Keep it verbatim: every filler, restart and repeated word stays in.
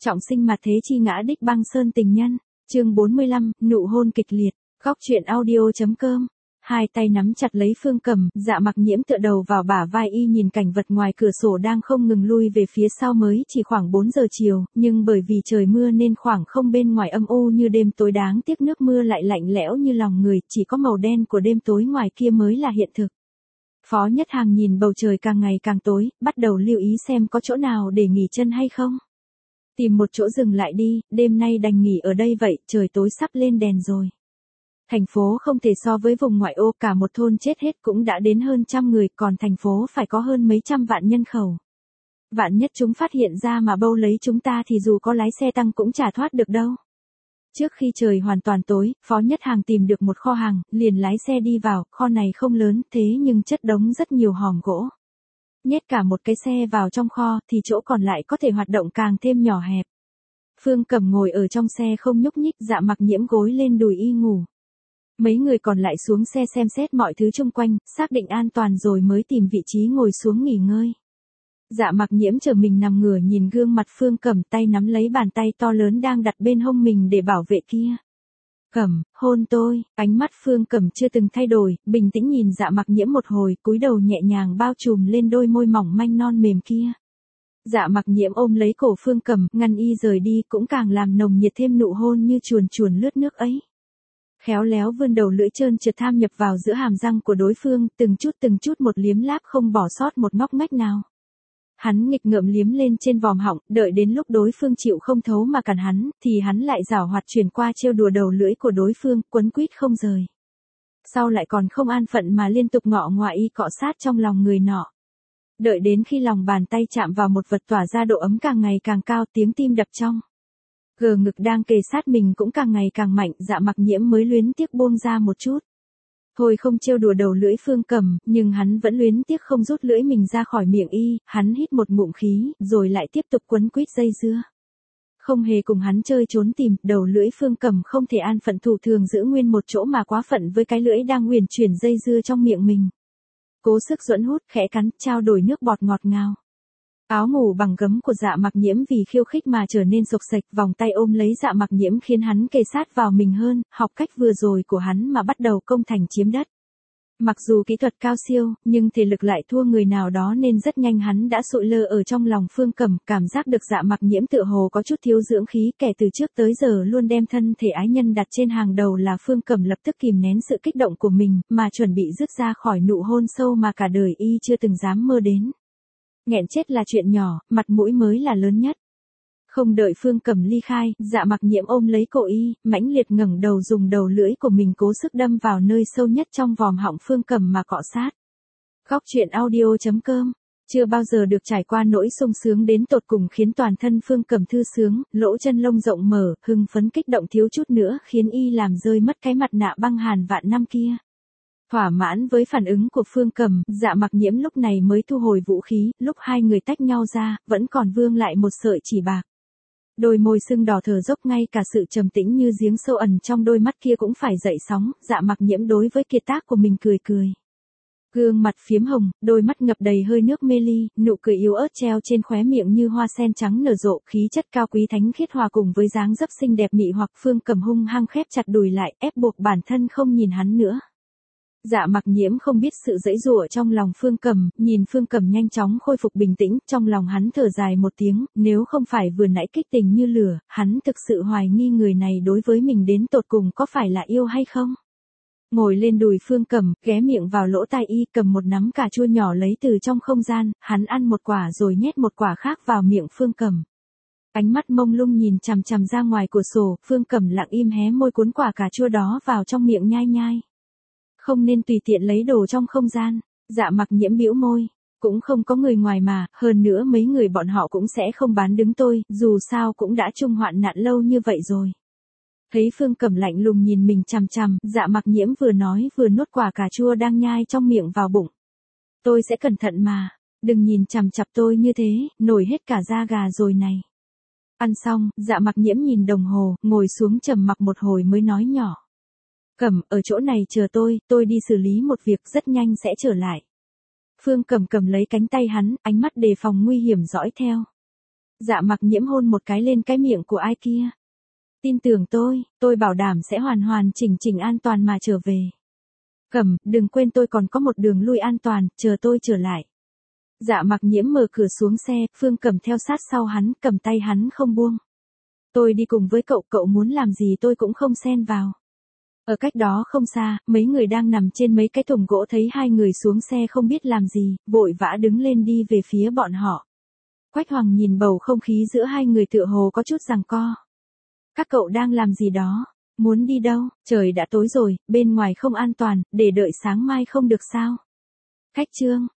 Trọng sinh mặt thế chi ngã đích băng sơn tình nhân, chương bốn mươi lăm, nụ hôn kịch liệt, góc truyện audio.com. Hai tay nắm chặt lấy Phương Cẩm, Dạ Mặc Nhiễm tựa đầu vào bả vai y nhìn cảnh vật ngoài cửa sổ đang không ngừng lui về phía sau mới chỉ khoảng bốn giờ chiều, nhưng bởi vì trời mưa nên khoảng không bên ngoài âm u như đêm tối đáng tiếc nước mưa lại lạnh lẽo như lòng người, chỉ có màu đen của đêm tối ngoài kia mới là hiện thực. Phó Nhất Hàng nhìn bầu trời càng ngày càng tối, bắt đầu lưu ý xem có chỗ nào để nghỉ chân hay không. Tìm một chỗ dừng lại đi, đêm nay đành nghỉ ở đây vậy, trời tối sắp lên đèn rồi. Thành phố không thể so với vùng ngoại ô, cả một thôn chết hết cũng đã đến hơn trăm người, còn thành phố phải có hơn mấy trăm vạn nhân khẩu. Vạn nhất chúng phát hiện ra mà bâu lấy chúng ta thì dù có lái xe tăng cũng chả thoát được đâu. Trước khi trời hoàn toàn tối, Phó Nhất Hàng tìm được một kho hàng, liền lái xe đi vào, kho này không lớn thế nhưng chất đống rất nhiều hòm gỗ. Nhét cả một cái xe vào trong kho thì chỗ còn lại có thể hoạt động càng thêm nhỏ hẹp. Phương Cẩm ngồi ở trong xe không nhúc nhích, Dạ Mặc Nhiễm gối lên đùi y ngủ. Mấy người còn lại xuống xe xem xét mọi thứ xung quanh, xác định an toàn rồi mới tìm vị trí ngồi xuống nghỉ ngơi. Dạ Mặc Nhiễm trở mình nằm ngửa nhìn gương mặt Phương Cẩm, tay nắm lấy bàn tay to lớn đang đặt bên hông mình để bảo vệ kia. Cẩm, hôn tôi, ánh mắt Phương Cẩm chưa từng thay đổi, bình tĩnh nhìn Dạ Mặc Nhiễm một hồi, cúi đầu nhẹ nhàng bao trùm lên đôi môi mỏng manh non mềm kia. Dạ Mặc Nhiễm ôm lấy cổ Phương Cẩm, ngăn y rời đi, cũng càng làm nồng nhiệt thêm nụ hôn như chuồn chuồn lướt nước ấy. Khéo léo vươn đầu lưỡi trơn trượt tham nhập vào giữa hàm răng của đối phương, từng chút từng chút một liếm láp không bỏ sót một ngóc ngách nào. Hắn nghịch ngợm liếm lên trên vòm họng, đợi đến lúc đối phương chịu không thấu mà cản hắn, thì hắn lại giảo hoạt chuyển qua trêu đùa đầu lưỡi của đối phương, quấn quýt không rời. Sau lại còn không an phận mà liên tục ngọ ngoại y cọ sát trong lòng người nọ. Đợi đến khi lòng bàn tay chạm vào một vật tỏa ra độ ấm càng ngày càng cao, tiếng tim đập trong gờ ngực đang kề sát mình cũng càng ngày càng mạnh, Dạ Mặc Nhiễm mới luyến tiếc buông ra một chút. Thôi không trêu đùa đầu lưỡi Phương Cẩm, nhưng hắn vẫn luyến tiếc không rút lưỡi mình ra khỏi miệng y, hắn hít một ngụm khí, rồi lại tiếp tục quấn quýt dây dưa. Không hề cùng hắn chơi trốn tìm, đầu lưỡi Phương Cẩm không thể an phận thủ thường giữ nguyên một chỗ mà quá phận với cái lưỡi đang uyển chuyển dây dưa trong miệng mình. Cố sức duẫn hút, khẽ cắn, trao đổi nước bọt ngọt ngào. Áo ngủ bằng gấm của Dạ Mặc Nhiễm vì khiêu khích mà trở nên xộc xệch, vòng tay ôm lấy Dạ Mặc Nhiễm khiến hắn kề sát vào mình hơn, học cách vừa rồi của hắn mà bắt đầu công thành chiếm đất. Mặc dù kỹ thuật cao siêu, nhưng thể lực lại thua người nào đó nên rất nhanh hắn đã sụi lơ ở trong lòng Phương Cẩm, cảm giác được Dạ Mặc Nhiễm tựa hồ có chút thiếu dưỡng khí, kẻ từ trước tới giờ luôn đem thân thể ái nhân đặt trên hàng đầu là Phương Cẩm lập tức kìm nén sự kích động của mình, mà chuẩn bị dứt ra khỏi nụ hôn sâu mà cả đời y chưa từng dám mơ đến. Nghẹn chết là chuyện nhỏ, mặt mũi mới là lớn nhất. Không đợi Phương Cẩm ly khai, Dạ Mặc Nhiễm ôm lấy cổ y, mãnh liệt ngẩng đầu dùng đầu lưỡi của mình cố sức đâm vào nơi sâu nhất trong vòm họng Phương Cẩm mà cọ sát. Góc truyện audio.com. Chưa bao giờ được trải qua nỗi sung sướng đến tột cùng khiến toàn thân Phương Cẩm thư sướng, lỗ chân lông rộng mở, hưng phấn kích động thiếu chút nữa khiến y làm rơi mất cái mặt nạ băng hàn vạn năm kia. Thỏa mãn với phản ứng của Phương Cẩm, Dạ Mặc Nhiễm lúc này mới thu hồi vũ khí, lúc hai người tách nhau ra, vẫn còn vương lại một sợi chỉ bạc. Đôi môi sưng đỏ thở dốc, ngay cả sự trầm tĩnh như giếng sâu ẩn trong đôi mắt kia cũng phải dậy sóng, Dạ Mặc Nhiễm đối với kiệt tác của mình cười cười. Gương mặt phiếm hồng, đôi mắt ngập đầy hơi nước mê ly, nụ cười yếu ớt treo trên khóe miệng như hoa sen trắng nở rộ, khí chất cao quý thánh khiết hòa cùng với dáng dấp xinh đẹp mị hoặc. Phương Cẩm hung hăng khép chặt đùi lại, ép buộc bản thân không nhìn hắn nữa. Dạ Mặc Nhiễm không biết sự giãy giụa trong lòng Phương Cẩm, nhìn Phương Cẩm nhanh chóng khôi phục bình tĩnh, trong lòng hắn thở dài một tiếng, nếu không phải vừa nãy kích tình như lửa, hắn thực sự hoài nghi người này đối với mình đến tột cùng có phải là yêu hay không. Ngồi lên đùi Phương Cẩm, ghé miệng vào lỗ tai y, cầm một nắm cà chua nhỏ lấy từ trong không gian, hắn ăn một quả rồi nhét một quả khác vào miệng Phương Cẩm. Ánh mắt mông lung nhìn chằm chằm ra ngoài cửa sổ, Phương Cẩm lặng im hé môi cuốn quả cà chua đó vào trong miệng nhai nhai. Không nên tùy tiện lấy đồ trong không gian. Dạ Mặc Nhiễm bĩu môi, cũng không có người ngoài mà, hơn nữa mấy người bọn họ cũng sẽ không bán đứng tôi, dù sao cũng đã chung hoạn nạn lâu như vậy rồi. Thấy Phương Cẩm lạnh lùng nhìn mình chằm chằm, Dạ Mặc Nhiễm vừa nói vừa nuốt quả cà chua đang nhai trong miệng vào bụng. Tôi sẽ cẩn thận mà, đừng nhìn chằm chằm tôi như thế, nổi hết cả da gà rồi này. Ăn xong, Dạ Mặc Nhiễm nhìn đồng hồ, ngồi xuống trầm mặc một hồi mới nói nhỏ. Cẩm, ở chỗ này chờ tôi, tôi đi xử lý một việc, rất nhanh sẽ trở lại. Phương Cẩm cầm lấy cánh tay hắn, ánh mắt đề phòng nguy hiểm dõi theo. Dạ mặc nhiễm hôn một cái lên cái miệng của ai kia. Tin tưởng tôi, tôi bảo đảm sẽ hoàn hoàn chỉnh chỉnh an toàn mà trở về. Cẩm, đừng quên tôi còn có một đường lui an toàn, chờ tôi trở lại. Dạ mặc nhiễm mở cửa xuống xe, Phương Cẩm theo sát sau hắn, cầm tay hắn không buông. Tôi đi cùng với cậu, cậu muốn làm gì tôi cũng không xen vào. Ở cách đó không xa, mấy người đang nằm trên mấy cái thùng gỗ thấy hai người xuống xe không biết làm gì, vội vã đứng lên đi về phía bọn họ. Quách Hoàng nhìn bầu không khí giữa hai người tựa hồ có chút giằng co. Các cậu đang làm gì đó? Muốn đi đâu? Trời đã tối rồi, bên ngoài không an toàn, để đợi sáng mai không được sao? Khách Trương,